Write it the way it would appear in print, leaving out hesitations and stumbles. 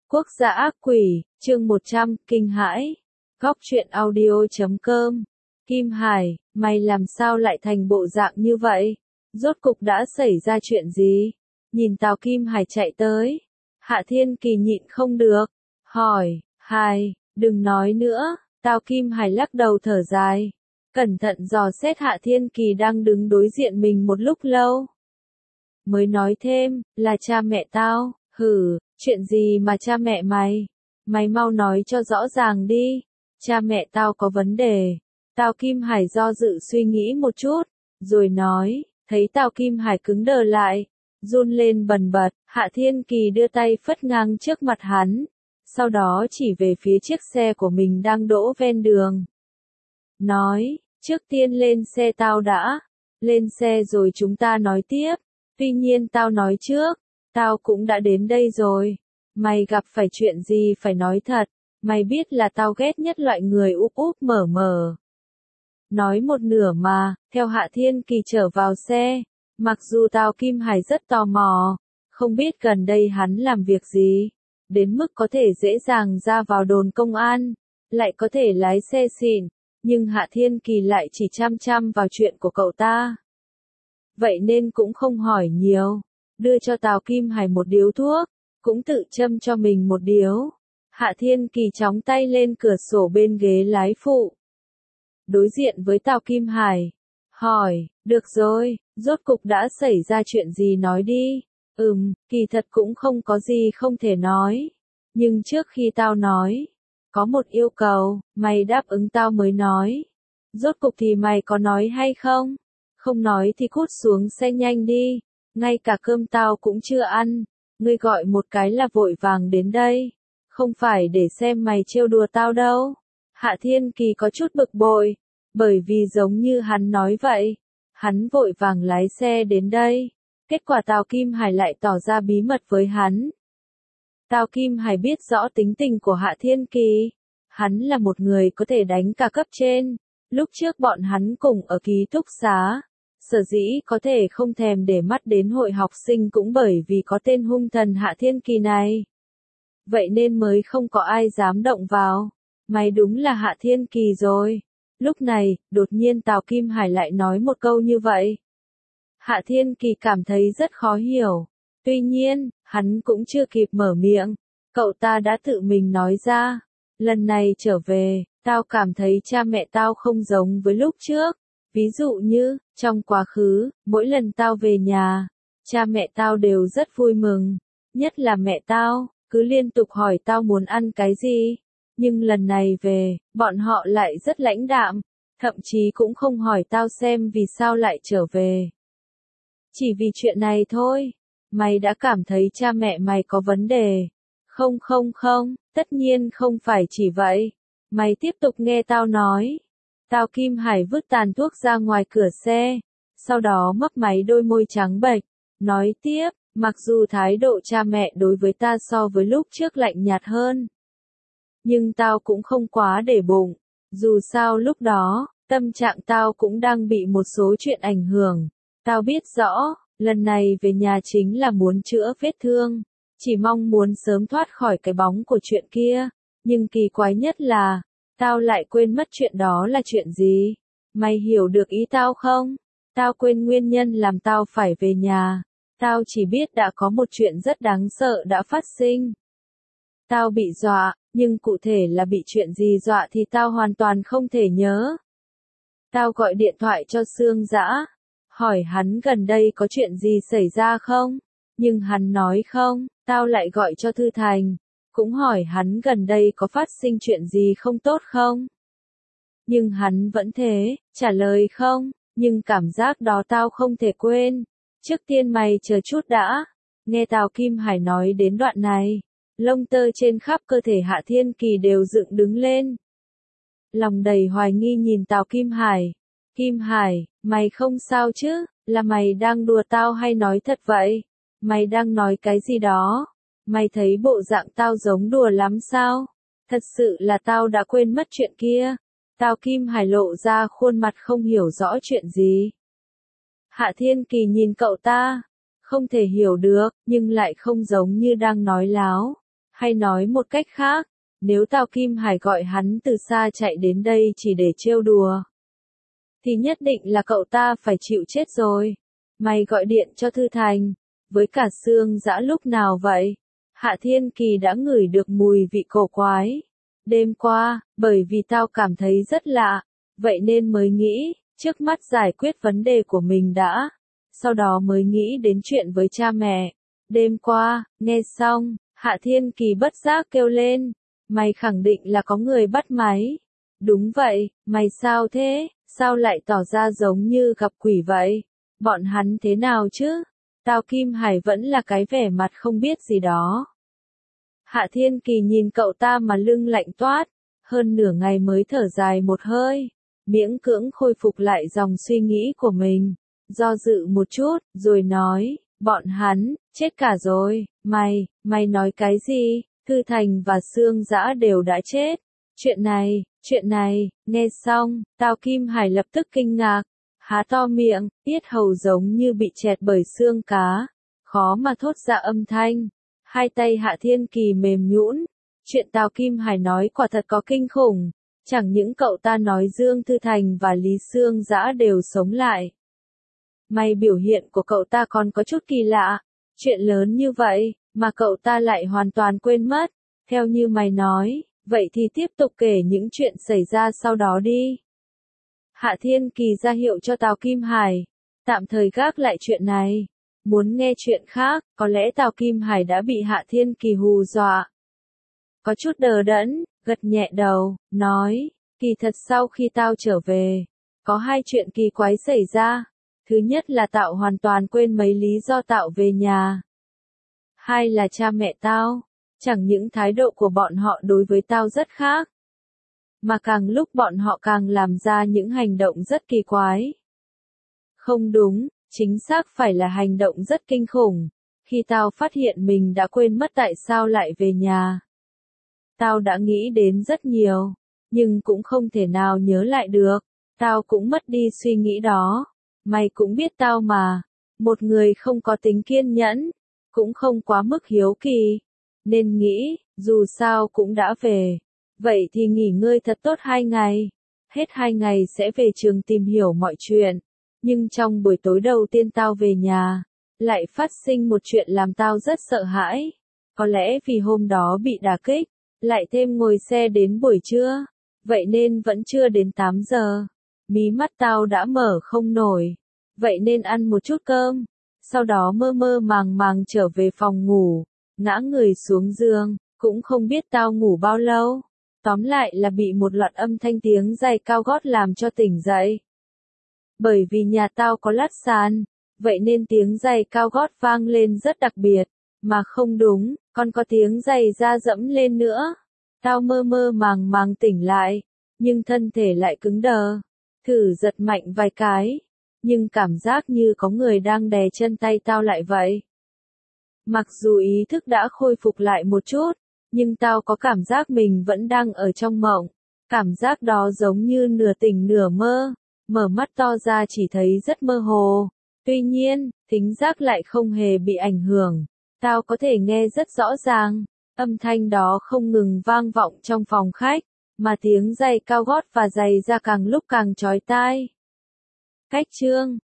Quốc gia ác quỷ, chương 100, kinh hãi. Góc truyện audio.com. Kim Hải, mày làm sao lại thành bộ dạng như vậy? Rốt cục đã xảy ra chuyện gì? Nhìn Tào Kim Hải chạy tới. Hạ Thiên Kỳ nhịn không được. Hỏi, Hải, đừng nói nữa. Tào Kim Hải lắc đầu thở dài. Cẩn thận dò xét Hạ Thiên Kỳ đang đứng đối diện mình một lúc lâu. Mới nói thêm, là cha mẹ tao. Hử, chuyện gì mà cha mẹ mày? Mày mau nói cho rõ ràng đi. Cha mẹ tao có vấn đề. Tào Kim Hải do dự suy nghĩ một chút, rồi nói, thấy Tào Kim Hải cứng đờ lại, run lên bần bật, Hạ Thiên Kỳ đưa tay phất ngang trước mặt hắn, sau đó chỉ về phía chiếc xe của mình đang đỗ ven đường. Nói, trước tiên lên xe tao đã, lên xe rồi chúng ta nói tiếp, tuy nhiên tao nói trước. Tao cũng đã đến đây rồi. Mày gặp phải chuyện gì phải nói thật. Mày biết là tao ghét nhất loại người úp úp mở mở. Nói một nửa mà, theo Hạ Thiên Kỳ trở vào xe. Mặc dù Tào Kim Hải rất tò mò, không biết gần đây hắn làm việc gì, đến mức có thể dễ dàng ra vào đồn công an, lại có thể lái xe xịn, nhưng Hạ Thiên Kỳ lại chỉ chăm chăm vào chuyện của cậu ta. Vậy nên cũng không hỏi nhiều. Đưa cho Tào Kim Hải một điếu thuốc, cũng tự châm cho mình một điếu. Hạ Thiên Kỳ chóng tay lên cửa sổ bên ghế lái phụ. Đối diện với Tào Kim Hải. Hỏi, được rồi, rốt cục đã xảy ra chuyện gì nói đi. Kỳ thật cũng không có gì không thể nói. Nhưng trước khi tao nói, có một yêu cầu, mày đáp ứng tao mới nói. Rốt cục thì mày có nói hay không? Không nói thì cút xuống xe nhanh đi. Ngay cả cơm tao cũng chưa ăn, ngươi gọi một cái là vội vàng đến đây, không phải để xem mày trêu đùa tao đâu. Hạ Thiên Kỳ có chút bực bội, bởi vì giống như hắn nói vậy, hắn vội vàng lái xe đến đây, kết quả Tào Kim Hải lại tỏ ra bí mật với hắn. Tào Kim Hải biết rõ tính tình của Hạ Thiên Kỳ, hắn là một người có thể đánh cả cấp trên, lúc trước bọn hắn cùng ở ký túc xá. Sở dĩ có thể không thèm để mắt đến hội học sinh cũng bởi vì có tên hung thần Hạ Thiên Kỳ này. Vậy nên mới không có ai dám động vào. Mày đúng là Hạ Thiên Kỳ rồi. Lúc này, đột nhiên Tào Kim Hải lại nói một câu như vậy. Hạ Thiên Kỳ cảm thấy rất khó hiểu. Tuy nhiên, hắn cũng chưa kịp mở miệng. Cậu ta đã tự mình nói ra. Lần này trở về, tao cảm thấy cha mẹ tao không giống với lúc trước. Ví dụ như, trong quá khứ, mỗi lần tao về nhà, cha mẹ tao đều rất vui mừng. Nhất là mẹ tao, cứ liên tục hỏi tao muốn ăn cái gì. Nhưng lần này về, bọn họ lại rất lãnh đạm, thậm chí cũng không hỏi tao xem vì sao lại trở về. Chỉ vì chuyện này thôi, mày đã cảm thấy cha mẹ mày có vấn đề. Không, tất nhiên không phải chỉ vậy. Mày tiếp tục nghe tao nói. Tào Kim Hải vứt tàn thuốc ra ngoài cửa xe, sau đó mấp máy đôi môi trắng bệch, nói tiếp, mặc dù thái độ cha mẹ đối với ta so với lúc trước lạnh nhạt hơn, nhưng tao cũng không quá để bụng, dù sao lúc đó, tâm trạng tao cũng đang bị một số chuyện ảnh hưởng, tao biết rõ, lần này về nhà chính là muốn chữa vết thương, chỉ mong muốn sớm thoát khỏi cái bóng của chuyện kia, nhưng kỳ quái nhất là, tao lại quên mất chuyện đó là chuyện gì. Mày hiểu được ý tao không? Tao quên nguyên nhân làm tao phải về nhà. Tao chỉ biết đã có một chuyện rất đáng sợ đã phát sinh. Tao bị dọa, nhưng cụ thể là bị chuyện gì dọa thì tao hoàn toàn không thể nhớ. Tao gọi điện thoại cho Sương Dã, hỏi hắn gần đây có chuyện gì xảy ra không? Nhưng hắn nói không, tao lại gọi cho Thư Thành. Cũng hỏi hắn gần đây có phát sinh chuyện gì không tốt không? Nhưng hắn vẫn thế, trả lời không, nhưng cảm giác đó tao không thể quên. Trước tiên mày chờ chút đã. Nghe Tào Kim Hải nói đến đoạn này, lông tơ trên khắp cơ thể Hạ Thiên Kỳ đều dựng đứng lên. Lòng đầy hoài nghi nhìn Tào Kim Hải. Kim Hải, mày không sao chứ, là mày đang đùa tao hay nói thật vậy? Mày đang nói cái gì đó? Mày thấy bộ dạng tao giống đùa lắm sao? Thật sự là tao đã quên mất chuyện kia. Tào Kim Hải lộ ra khuôn mặt không hiểu rõ chuyện gì. Hạ Thiên Kỳ nhìn cậu ta, không thể hiểu được, nhưng lại không giống như đang nói láo. Hay nói một cách khác, nếu Tào Kim Hải gọi hắn từ xa chạy đến đây chỉ để trêu đùa, thì nhất định là cậu ta phải chịu chết rồi. Mày gọi điện cho Thư Thành, với cả Sương Dã lúc nào vậy? Hạ Thiên Kỳ đã ngửi được mùi vị cổ quái. Đêm qua, bởi vì tao cảm thấy rất lạ, vậy nên mới nghĩ, trước mắt giải quyết vấn đề của mình đã, sau đó mới nghĩ đến chuyện với cha mẹ. Đêm qua, nghe xong, Hạ Thiên Kỳ bất giác kêu lên, mày khẳng định là có người bắt máy. Đúng vậy, mày sao thế, sao lại tỏ ra giống như gặp quỷ vậy? Bọn hắn thế nào chứ? Tào Kim Hải vẫn là cái vẻ mặt không biết gì đó. Hạ Thiên Kỳ nhìn cậu ta mà lưng lạnh toát, hơn nửa ngày mới thở dài một hơi, miễn cưỡng khôi phục lại dòng suy nghĩ của mình, do dự một chút, rồi nói, bọn hắn, chết cả rồi, mày nói cái gì, Thư Thành và Sương Dã đều đã chết, chuyện này, nghe xong, Tào Kim Hải lập tức kinh ngạc, há to miệng, yết hầu giống như bị chẹt bởi xương cá, khó mà thốt ra âm thanh. Hai tay Hạ Thiên Kỳ mềm nhũn, chuyện Tào Kim Hải nói quả thật có kinh khủng, chẳng những cậu ta nói Dương Thư Thành và Lý Sương Dã đều sống lại. May biểu hiện của cậu ta còn có chút kỳ lạ, chuyện lớn như vậy, mà cậu ta lại hoàn toàn quên mất, theo như mày nói, vậy thì tiếp tục kể những chuyện xảy ra sau đó đi. Hạ Thiên Kỳ ra hiệu cho Tào Kim Hải, tạm thời gác lại chuyện này. Muốn nghe chuyện khác, có lẽ Tào Kim Hải đã bị Hạ Thiên Kỳ hù dọa. Có chút đờ đẫn, gật nhẹ đầu, nói, kỳ thật sau khi tao trở về, có hai chuyện kỳ quái xảy ra. Thứ nhất là tao hoàn toàn quên mấy lý do tao về nhà. Hai là cha mẹ tao, chẳng những thái độ của bọn họ đối với tao rất khác, mà càng lúc bọn họ càng làm ra những hành động rất kỳ quái. Không đúng, chính xác phải là hành động rất kinh khủng. Khi tao phát hiện mình đã quên mất tại sao lại về nhà, tao đã nghĩ đến rất nhiều, nhưng cũng không thể nào nhớ lại được. Tao cũng mất đi suy nghĩ đó. Mày cũng biết tao mà, một người không có tính kiên nhẫn, cũng không quá mức hiếu kỳ, nên nghĩ, dù sao cũng đã về, vậy thì nghỉ ngơi thật tốt 2 ngày. Hết 2 ngày sẽ về trường tìm hiểu mọi chuyện. Nhưng trong buổi tối đầu tiên tao về nhà, lại phát sinh một chuyện làm tao rất sợ hãi. Có lẽ vì hôm đó bị đả kích, lại thêm ngồi xe đến buổi trưa, vậy nên vẫn chưa đến 8 giờ. Mí mắt tao đã mở không nổi, vậy nên ăn một chút cơm, sau đó mơ mơ màng màng trở về phòng ngủ, ngã người xuống giường, cũng không biết tao ngủ bao lâu. Tóm lại là bị một loạt âm thanh tiếng giày cao gót làm cho tỉnh dậy. Bởi vì nhà tao có lát sàn, vậy nên tiếng giày cao gót vang lên rất đặc biệt, mà không đúng, còn có tiếng giày da dẫm lên nữa. Tao mơ mơ màng màng tỉnh lại, nhưng thân thể lại cứng đờ, thử giật mạnh vài cái, nhưng cảm giác như có người đang đè chân tay tao lại vậy. Mặc dù ý thức đã khôi phục lại một chút, nhưng tao có cảm giác mình vẫn đang ở trong mộng, cảm giác đó giống như nửa tỉnh nửa mơ. Mở mắt to ra chỉ thấy rất mơ hồ. Tuy nhiên, thính giác lại không hề bị ảnh hưởng. Tao có thể nghe rất rõ ràng. Âm thanh đó không ngừng vang vọng trong phòng khách, mà tiếng giày cao gót và giày da càng lúc càng chói tai. Cách chương